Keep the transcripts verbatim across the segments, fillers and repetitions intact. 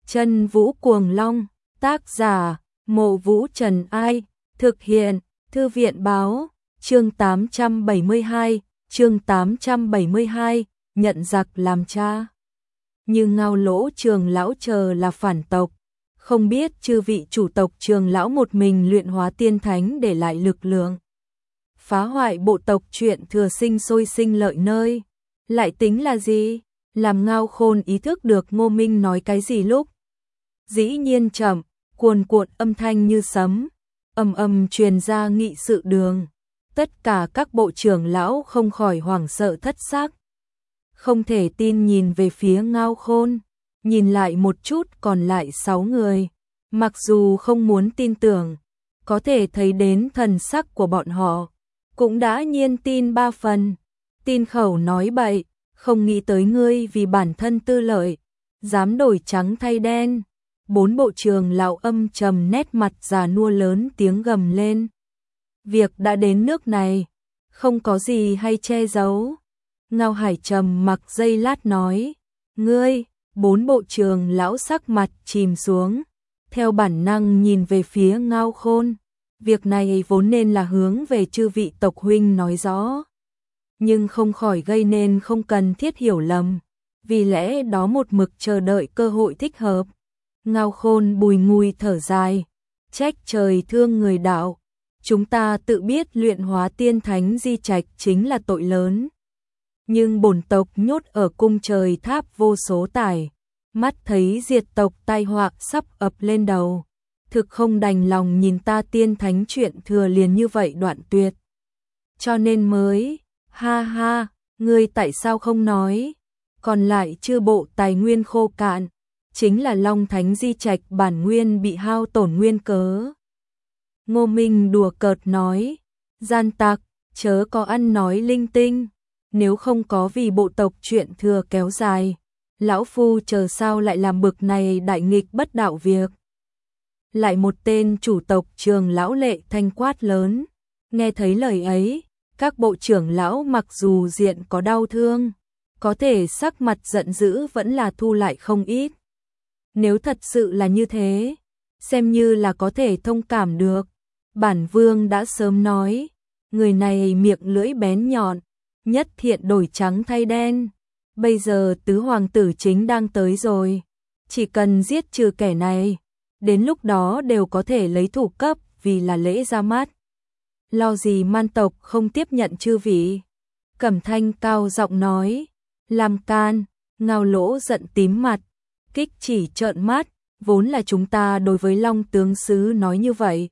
Chân Vũ Cuồng Long, tác giả, Mộ Vũ Trần Ai, thực hiện, Thư viện báo, chương tám trăm bảy mươi hai, chương tám trăm bảy mươi hai, nhận giặc làm cha. Như Ngao Lỗ Trường lão chờ là phản tộc, không biết chư vị chủ tộc Trường lão một mình luyện hóa tiên thánh để lại lực lượng. Phá hoại bộ tộc chuyện thừa sinh sôi sinh lợi nơi, lại tính là gì? Làm Ngao Khôn ý thức được Ngô Minh nói cái gì lúc. Dĩ nhiên chậm, cuồn cuộn âm thanh như sấm, ầm ầm truyền ra nghị sự đường. Tất cả các bộ trưởng lão không khỏi hoảng sợ thất xác. Không thể tin nhìn về phía Ngao Khôn, nhìn lại một chút còn lại sáu người. Mặc dù không muốn tin tưởng, có thể thấy đến thần sắc của bọn họ, cũng đã nhiên tin ba phần. Tin khẩu nói bậy, không nghĩ tới ngươi vì bản thân tư lợi, dám đổi trắng thay đen. Bốn bộ trưởng lão âm trầm nét mặt già nua lớn tiếng gầm lên. Việc đã đến nước này, không có gì hay che giấu. Ngao Hải trầm mặc giây lát nói, ngươi, bốn bộ trưởng lão sắc mặt chìm xuống, theo bản năng nhìn về phía Ngao Khôn. Việc này vốn nên là hướng về chư vị tộc huynh nói rõ, nhưng không khỏi gây nên không cần thiết hiểu lầm, vì lẽ đó một mực chờ đợi cơ hội thích hợp. Ngao Khôn bùi ngùi thở dài, trách trời thương người đạo, chúng ta tự biết luyện hóa tiên thánh di trạch chính là tội lớn. Nhưng bổn tộc nhốt ở cung trời tháp vô số tải, mắt thấy diệt tộc tai họa sắp ập lên đầu, thực không đành lòng nhìn ta tiên thánh chuyện thừa liền như vậy đoạn tuyệt. Cho nên mới, ha ha, ngươi tại sao không nói, còn lại chư bộ tài nguyên khô cạn, chính là Long Thánh di trạch bản nguyên bị hao tổn nguyên cớ. Ngô Minh đùa cợt nói, gian tặc, chớ có ăn nói linh tinh, nếu không có vì bộ tộc chuyện thừa kéo dài, lão phu chờ sao lại làm bực này đại nghịch bất đạo việc. Lại một tên chủ tộc Trường lão lệ thanh quát lớn, nghe thấy lời ấy, các bộ trưởng lão mặc dù diện có đau thương, có thể sắc mặt giận dữ vẫn là thu lại không ít. Nếu thật sự là như thế, xem như là có thể thông cảm được. Bản vương đã sớm nói, người này miệng lưỡi bén nhọn, nhất thiện đổi trắng thay đen. Bây giờ tứ hoàng tử chính đang tới rồi, chỉ cần giết trừ kẻ này, đến lúc đó đều có thể lấy thủ cấp vì là lễ ra mắt. Lo gì man tộc không tiếp nhận chư vị? Cẩm Thanh cao giọng nói, làm can. Ngao Lỗ giận tím mặt, kích chỉ trợn mắt, vốn là chúng ta đối với Long tướng sứ nói như vậy.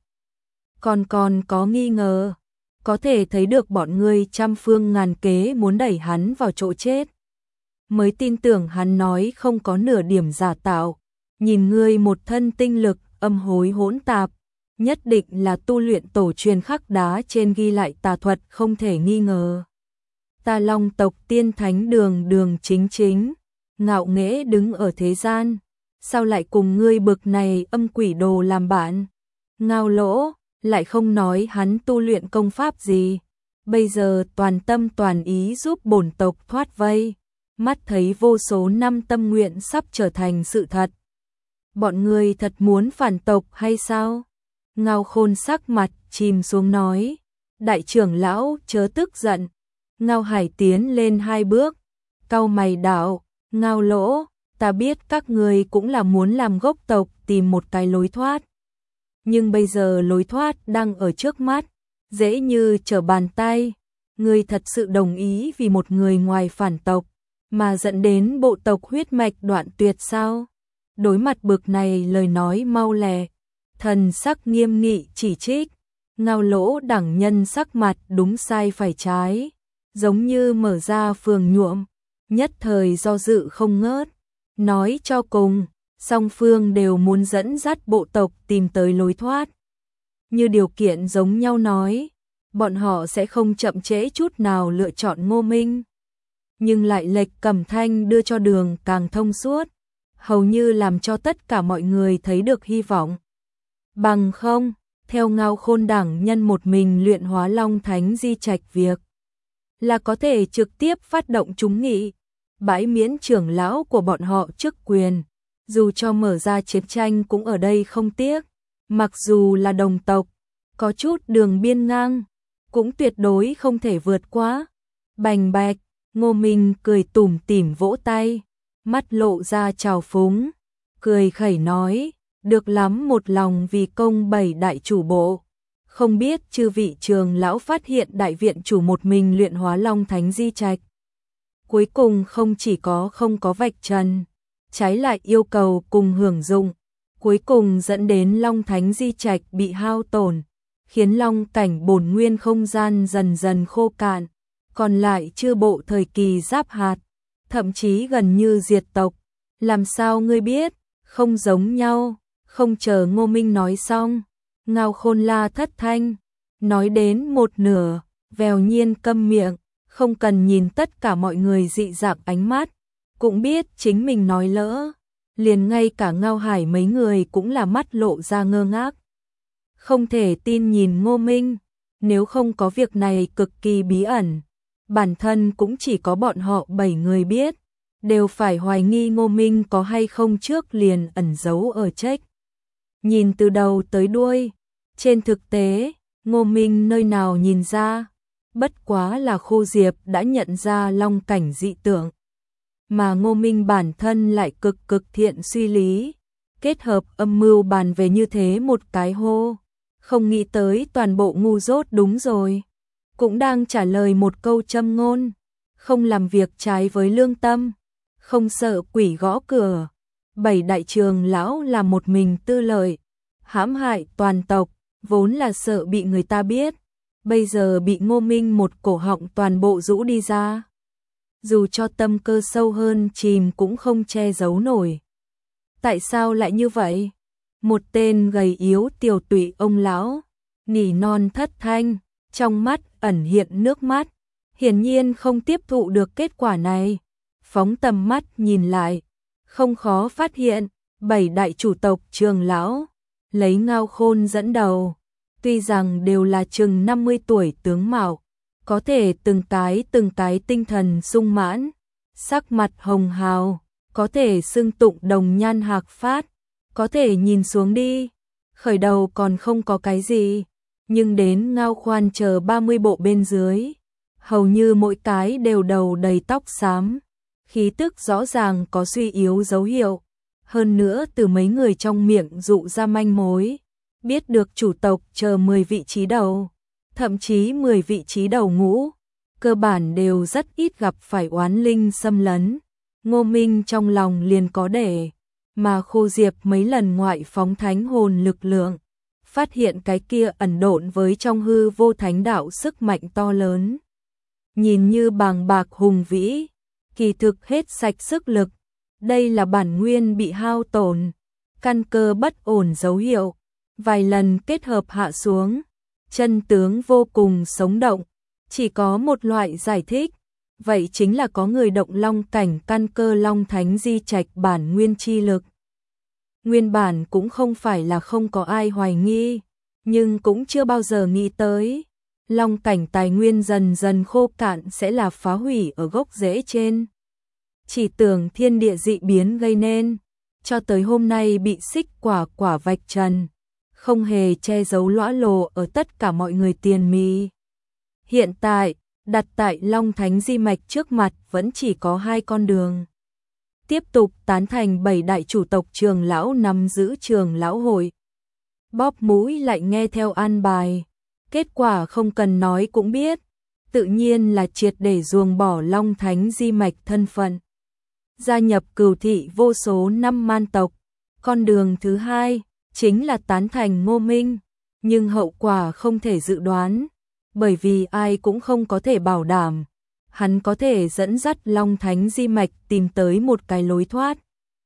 Còn còn có nghi ngờ, có thể thấy được bọn ngươi trăm phương ngàn kế muốn đẩy hắn vào chỗ chết. Mới tin tưởng hắn nói không có nửa điểm giả tạo, nhìn ngươi một thân tinh lực âm hối hỗn tạp, nhất định là tu luyện tổ truyền khắc đá trên ghi lại tà thuật không thể nghi ngờ. Ta Long tộc tiên thánh đường đường chính chính, ngạo nghễ đứng ở thế gian, sao lại cùng ngươi bực này âm quỷ đồ làm bạn? Ngao Lỗ lại không nói hắn tu luyện công pháp gì, bây giờ toàn tâm toàn ý giúp bổn tộc thoát vây, mắt thấy vô số năm tâm nguyện sắp trở thành sự thật. Bọn ngươi thật muốn phản tộc hay sao? Ngao Khôn sắc mặt chìm xuống nói, đại trưởng lão chớ tức giận. Ngao Hải tiến lên hai bước, cau mày đạo, Ngao Lỗ, ta biết các ngươi cũng là muốn làm gốc tộc tìm một cái lối thoát. Nhưng bây giờ lối thoát đang ở trước mắt, dễ như trở bàn tay. Ngươi thật sự đồng ý vì một người ngoài phản tộc, mà dẫn đến bộ tộc huyết mạch đoạn tuyệt sao? Đối mặt bực này lời nói mau lẹ, thần sắc nghiêm nghị chỉ trích. Ngao Lỗ đẳng nhân sắc mặt đúng sai phải trái, giống như mở ra phường nhuộm, nhất thời do dự không ngớt. Nói cho cùng, song phương đều muốn dẫn dắt bộ tộc tìm tới lối thoát. Như điều kiện giống nhau nói, bọn họ sẽ không chậm trễ chút nào lựa chọn Ngô Minh. Nhưng lại lệch Cẩm Thanh đưa cho đường càng thông suốt, hầu như làm cho tất cả mọi người thấy được hy vọng. Bằng không, theo Ngao Khôn đẳng nhân một mình luyện hóa Long Thánh di trạch việc, là có thể trực tiếp phát động chúng nghị, bãi miễn trưởng lão của bọn họ chức quyền, dù cho mở ra chiến tranh cũng ở đây không tiếc, mặc dù là đồng tộc, có chút đường biên ngang, cũng tuyệt đối không thể vượt qua. Bành bạch, Ngô Minh cười tủm tỉm vỗ tay, mắt lộ ra trào phúng, cười khẩy nói, được lắm, một lòng vì công bảy đại chủ bộ. Không biết chư vị trường lão phát hiện đại viện chủ một mình luyện hóa Long Thánh di trạch. Cuối cùng không chỉ có không có vạch trần, trái lại yêu cầu cùng hưởng dụng, cuối cùng dẫn đến Long Thánh di trạch bị hao tổn, khiến long cảnh bổn nguyên không gian dần dần khô cạn, còn lại chư bộ thời kỳ giáp hạt, thậm chí gần như diệt tộc. Làm sao ngươi biết? Không giống nhau. Không chờ Ngô Minh nói xong, Ngao Khôn La thất thanh, nói đến một nửa, vèo nhiên câm miệng, không cần nhìn tất cả mọi người dị dạng ánh mắt, cũng biết chính mình nói lỡ, liền ngay cả Ngao Hải mấy người cũng là mắt lộ ra ngơ ngác. Không thể tin nhìn Ngô Minh, nếu không có việc này cực kỳ bí ẩn, bản thân cũng chỉ có bọn họ bảy người biết, đều phải hoài nghi Ngô Minh có hay không trước liền ẩn giấu ở trách. Nhìn từ đầu tới đuôi, trên thực tế, Ngô Minh nơi nào nhìn ra, bất quá là Khô Diệp đã nhận ra long cảnh dị tượng. Mà Ngô Minh bản thân lại cực cực thiện suy lý, kết hợp âm mưu bàn về như thế một cái hô, không nghĩ tới toàn bộ ngu dốt đúng rồi. Cũng đang trả lời một câu châm ngôn, không làm việc trái với lương tâm, không sợ quỷ gõ cửa. Bảy đại trường lão là một mình tư lợi, hãm hại toàn tộc, vốn là sợ bị người ta biết, bây giờ bị Ngô Minh một cổ họng toàn bộ rũ đi ra. Dù cho tâm cơ sâu hơn chìm cũng không che giấu nổi. Tại sao lại như vậy? Một tên gầy yếu tiều tụy ông lão, nỉ non thất thanh, trong mắt ẩn hiện nước mắt, hiển nhiên không tiếp thụ được kết quả này. Phóng tầm mắt nhìn lại, không khó phát hiện, bảy đại chủ tộc trường lão, lấy Ngao Khôn dẫn đầu, tuy rằng đều là chừng năm mươi tuổi tướng mạo, có thể từng cái từng cái tinh thần sung mãn, sắc mặt hồng hào, có thể xưng tụng đồng nhan hạc phát, có thể nhìn xuống đi, khởi đầu còn không có cái gì, nhưng đến Ngao Khoan chờ ba mươi bộ bên dưới, hầu như mỗi cái đều đầu đầy tóc xám, khí tức rõ ràng có suy yếu dấu hiệu, hơn nữa từ mấy người trong miệng dụ ra manh mối, biết được chủ tộc chờ mười vị trí đầu, thậm chí mười vị trí đầu ngũ, cơ bản đều rất ít gặp phải oán linh xâm lấn. Ngô Minh trong lòng liền có để, mà Khô Diệp mấy lần ngoại phóng thánh hồn lực lượng, phát hiện cái kia ẩn độn với trong hư vô thánh đạo sức mạnh to lớn. Nhìn như bàng bạc hùng vĩ, kỳ thực hết sạch sức lực, đây là bản nguyên bị hao tổn, căn cơ bất ổn dấu hiệu, vài lần kết hợp hạ xuống, chân tướng vô cùng sống động, chỉ có một loại giải thích, vậy chính là có người động long cảnh căn cơ long thánh di trạch bản nguyên chi lực. Nguyên bản cũng không phải là không có ai hoài nghi, nhưng cũng chưa bao giờ nghĩ tới, long cảnh tài nguyên dần dần khô cạn sẽ là phá hủy ở gốc rễ trên. Chỉ tưởng thiên địa dị biến gây nên, cho tới hôm nay bị xích quả quả vạch trần, không hề che giấu lõa lồ ở tất cả mọi người tiền mì. Hiện tại, đặt tại Long Thánh Di Mạch trước mặt vẫn chỉ có hai con đường. Tiếp tục tán thành bảy đại chủ tộc trường lão nắm giữ trường lão hội. Bóp mũi lại nghe theo an bài. Kết quả không cần nói cũng biết. Tự nhiên là triệt để ruồng bỏ Long Thánh Di Mạch thân phận. Gia nhập cửu thị vô số năm man tộc. Con đường thứ hai chính là tán thành Ngô Minh. Nhưng hậu quả không thể dự đoán. Bởi vì ai cũng không có thể bảo đảm, hắn có thể dẫn dắt Long Thánh Di Mạch tìm tới một cái lối thoát.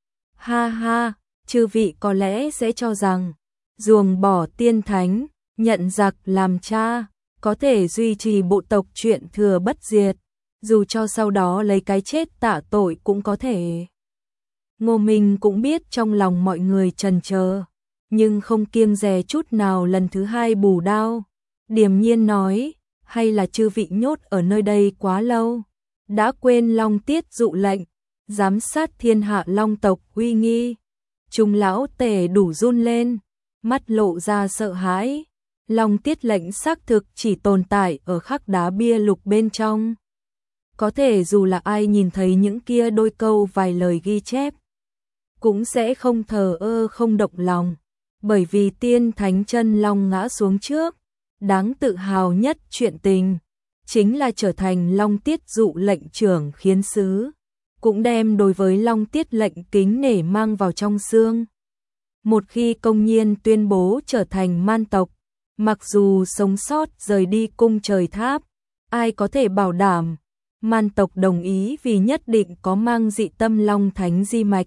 Ha ha, chư vị có lẽ sẽ cho rằng, ruồng bỏ tiên thánh, nhận giặc làm cha, có thể duy trì bộ tộc chuyện thừa bất diệt, dù cho sau đó lấy cái chết tạ tội cũng có thể. Ngô Minh cũng biết trong lòng mọi người trần chờ, nhưng không kiêng dè chút nào lần thứ hai bù đao. Điềm nhiên nói, hay là chư vị nhốt ở nơi đây quá lâu, đã quên Long Tiết dụ lệnh, giám sát thiên hạ Long tộc uy nghi, Trung lão tể đủ run lên, mắt lộ ra sợ hãi. Long tiết lệnh xác thực chỉ tồn tại ở khắc đá bia lục bên trong. Có thể dù là ai nhìn thấy những kia đôi câu vài lời ghi chép, cũng sẽ không thờ ơ không động lòng, bởi vì tiên thánh chân long ngã xuống trước, đáng tự hào nhất chuyện tình, chính là trở thành Long tiết dụ lệnh trưởng khiến sứ, cũng đem đối với Long tiết lệnh kính nể mang vào trong xương. Một khi công nhiên tuyên bố trở thành man tộc, mặc dù sống sót rời đi cung trời tháp, ai có thể bảo đảm man tộc đồng ý vì nhất định có mang dị tâm long thánh di mạch.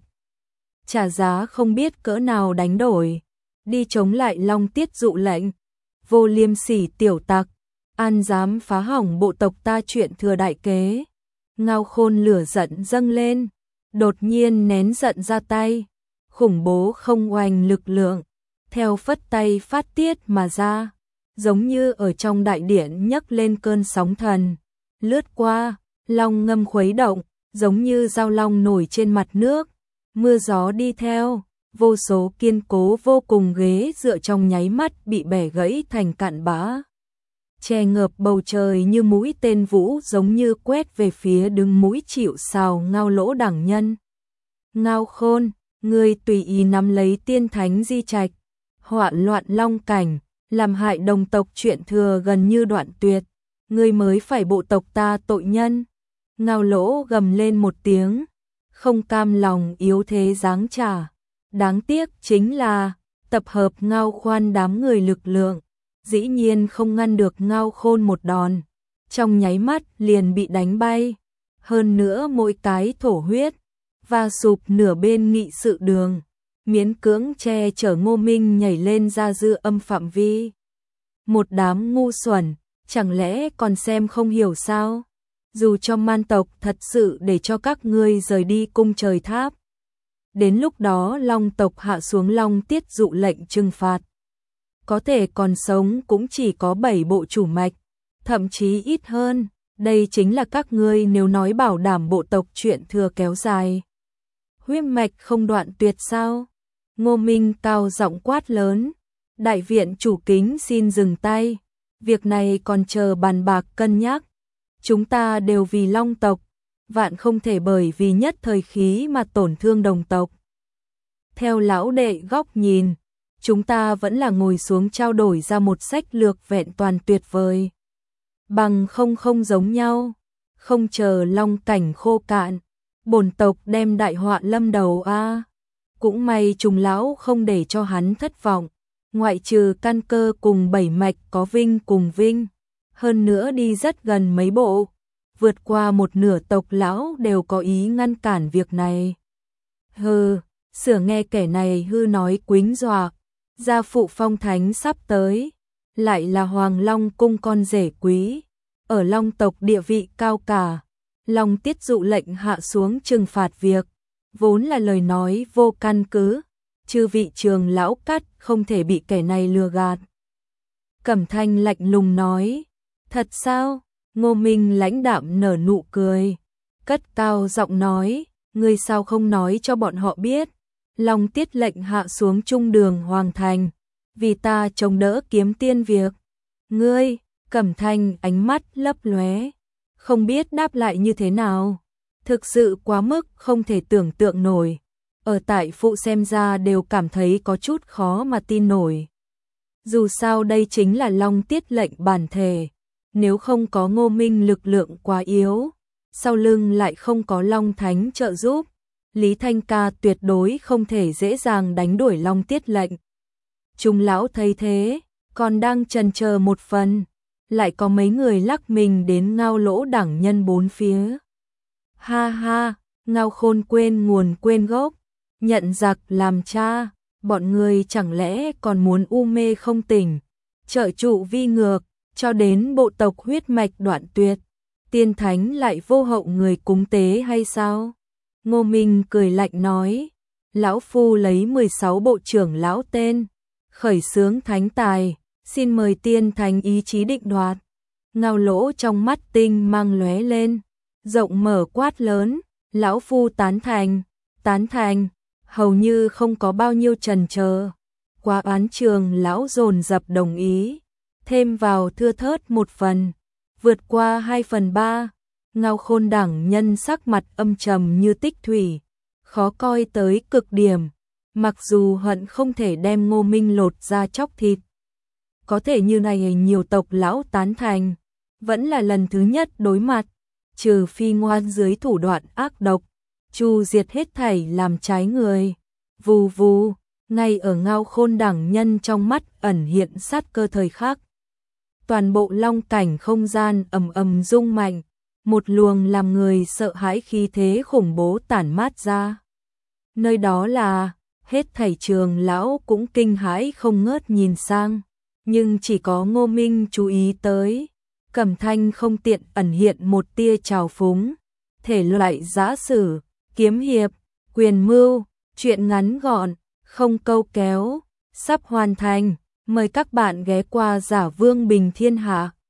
Trả giá không biết cỡ nào đánh đổi, đi chống lại Long tiết dụ lệnh. Vô liêm sỉ tiểu tặc, an dám phá hỏng bộ tộc ta chuyện thừa đại kế. Ngao Khôn lửa giận dâng lên, đột nhiên nén giận ra tay, khủng bố không oanh lực lượng, theo phất tay phát tiết mà ra, giống như ở trong đại điện nhấc lên cơn sóng thần, lướt qua, long ngâm khuấy động, giống như dao long nổi trên mặt nước, mưa gió đi theo, vô số kiên cố vô cùng ghế dựa trong nháy mắt bị bẻ gãy thành cạn bã. Che ngợp bầu trời như mũi tên vũ giống như quét về phía đứng mũi chịu sào Ngao Lỗ đẳng nhân. Ngao Khôn, ngươi tùy ý nắm lấy tiên thánh di trạch, hoạn loạn long cảnh, làm hại đồng tộc chuyện thừa gần như đoạn tuyệt, ngươi mới phải bộ tộc ta tội nhân. Ngao Lỗ gầm lên một tiếng, không cam lòng yếu thế giáng trả. Đáng tiếc chính là tập hợp Ngao Khoan đám người lực lượng, dĩ nhiên không ngăn được Ngao Khôn một đòn, trong nháy mắt liền bị đánh bay. Hơn nữa mỗi cái thổ huyết và sụp nửa bên nghị sự đường, miễn cưỡng che chở Ngô Minh nhảy lên ra dư âm phạm vi. Một đám ngu xuẩn, chẳng lẽ còn xem không hiểu sao? Dù cho man tộc thật sự để cho các ngươi rời đi cung trời tháp, đến lúc đó long tộc hạ xuống Long tiết dụ lệnh trừng phạt, có thể còn sống cũng chỉ có bảy bộ chủ mạch, thậm chí ít hơn. Đây chính là các ngươi nếu nói bảo đảm bộ tộc chuyện thừa kéo dài, huyết mạch không đoạn tuyệt sao? Ngô Minh cao giọng quát lớn, đại viện chủ kính xin dừng tay, việc này còn chờ bàn bạc cân nhắc. Chúng ta đều vì long tộc, vạn không thể bởi vì nhất thời khí mà tổn thương đồng tộc. Theo lão đệ góc nhìn, chúng ta vẫn là ngồi xuống trao đổi ra một sách lược vẹn toàn tuyệt vời. Bằng không không giống nhau, không chờ long cảnh khô cạn, bổn tộc đem đại họa lâm đầu a. À. Cũng may Trùng lão không để cho hắn thất vọng, ngoại trừ căn cơ cùng bảy mạch có vinh cùng vinh, hơn nữa đi rất gần mấy bộ, vượt qua một nửa tộc lão đều có ý ngăn cản việc này. Hừ, sửa nghe kẻ này hư nói quýnh dọa, gia phụ phong thánh sắp tới, lại là Hoàng Long cung con rể quý, ở long tộc địa vị cao cả. Long tiết dụ lệnh hạ xuống trừng phạt việc, vốn là lời nói vô căn cứ, chư vị trường lão cắt không thể bị kẻ này lừa gạt. Cẩm Thanh lạnh lùng nói, thật sao? Ngô Minh lãnh đạm nở nụ cười, cất cao giọng nói, ngươi sao không nói cho bọn họ biết, Long tiết lệnh hạ xuống trung đường hoàng thành, vì ta chống đỡ kiếm tiên việc. Ngươi, Cẩm Thanh ánh mắt lấp lóe, không biết đáp lại như thế nào, thực sự quá mức không thể tưởng tượng nổi, ở tại phụ xem ra đều cảm thấy có chút khó mà tin nổi. Dù sao đây chính là Long tiết lệnh bản thể, nếu không có Ngô Minh lực lượng quá yếu, sau lưng lại không có Long Thánh trợ giúp, Lý Thanh Ca tuyệt đối không thể dễ dàng đánh đuổi Long tiết lệnh. Trung lão thấy thế, còn đang chần chờ một phần, lại có mấy người lắc mình đến Ngao Lỗ đẳng nhân bốn phía. Ha ha, Ngao Khôn quên nguồn quên gốc, nhận giặc làm cha, bọn người chẳng lẽ còn muốn u mê không tỉnh, trợ trụ vi ngược, cho đến bộ tộc huyết mạch đoạn tuyệt, tiên thánh lại vô hậu người cúng tế hay sao? Ngô Minh cười lạnh nói, lão phu lấy mười sáu bộ trưởng lão tên, khởi xướng thánh tài, xin mời tiên thánh ý chí định đoạt. Ngao Lỗ trong mắt tinh mang lóe lên, rộng mở quát lớn, lão phu tán thành, tán thành. hầu như không có bao nhiêu chần chờ. Quá án trường lão dồn dập đồng ý, thêm vào thưa thớt một phần, vượt qua hai phần ba. Ngao Khôn Đẳng Nhân sắc mặt âm trầm như tích thủy, khó coi tới cực điểm, mặc dù hận không thể đem Ngô Minh lột ra chóc thịt. Có thể như này nhiều tộc lão tán thành, vẫn là lần thứ nhất đối mặt, trừ phi ngoan dưới thủ đoạn ác độc, chu diệt hết thảy làm trái người. Vù vù, ngay ở Ngao Khôn Đẳng Nhân trong mắt ẩn hiện sát cơ thời khắc. Toàn bộ long cảnh không gian ầm ầm rung mạnh, một luồng làm người sợ hãi khí thế khủng bố tản mát ra. Nơi đó là, hết thảy trường lão cũng kinh hãi không ngớt nhìn sang, nhưng chỉ có Ngô Minh chú ý tới. Cẩm Thanh không tiện ẩn hiện một tia trào phúng, thể loại giã sử, kiếm hiệp, quyền mưu, chuyện ngắn gọn, không câu kéo, sắp hoàn thành, mời các bạn ghé qua Giả Vương Bình Thiên Hạ.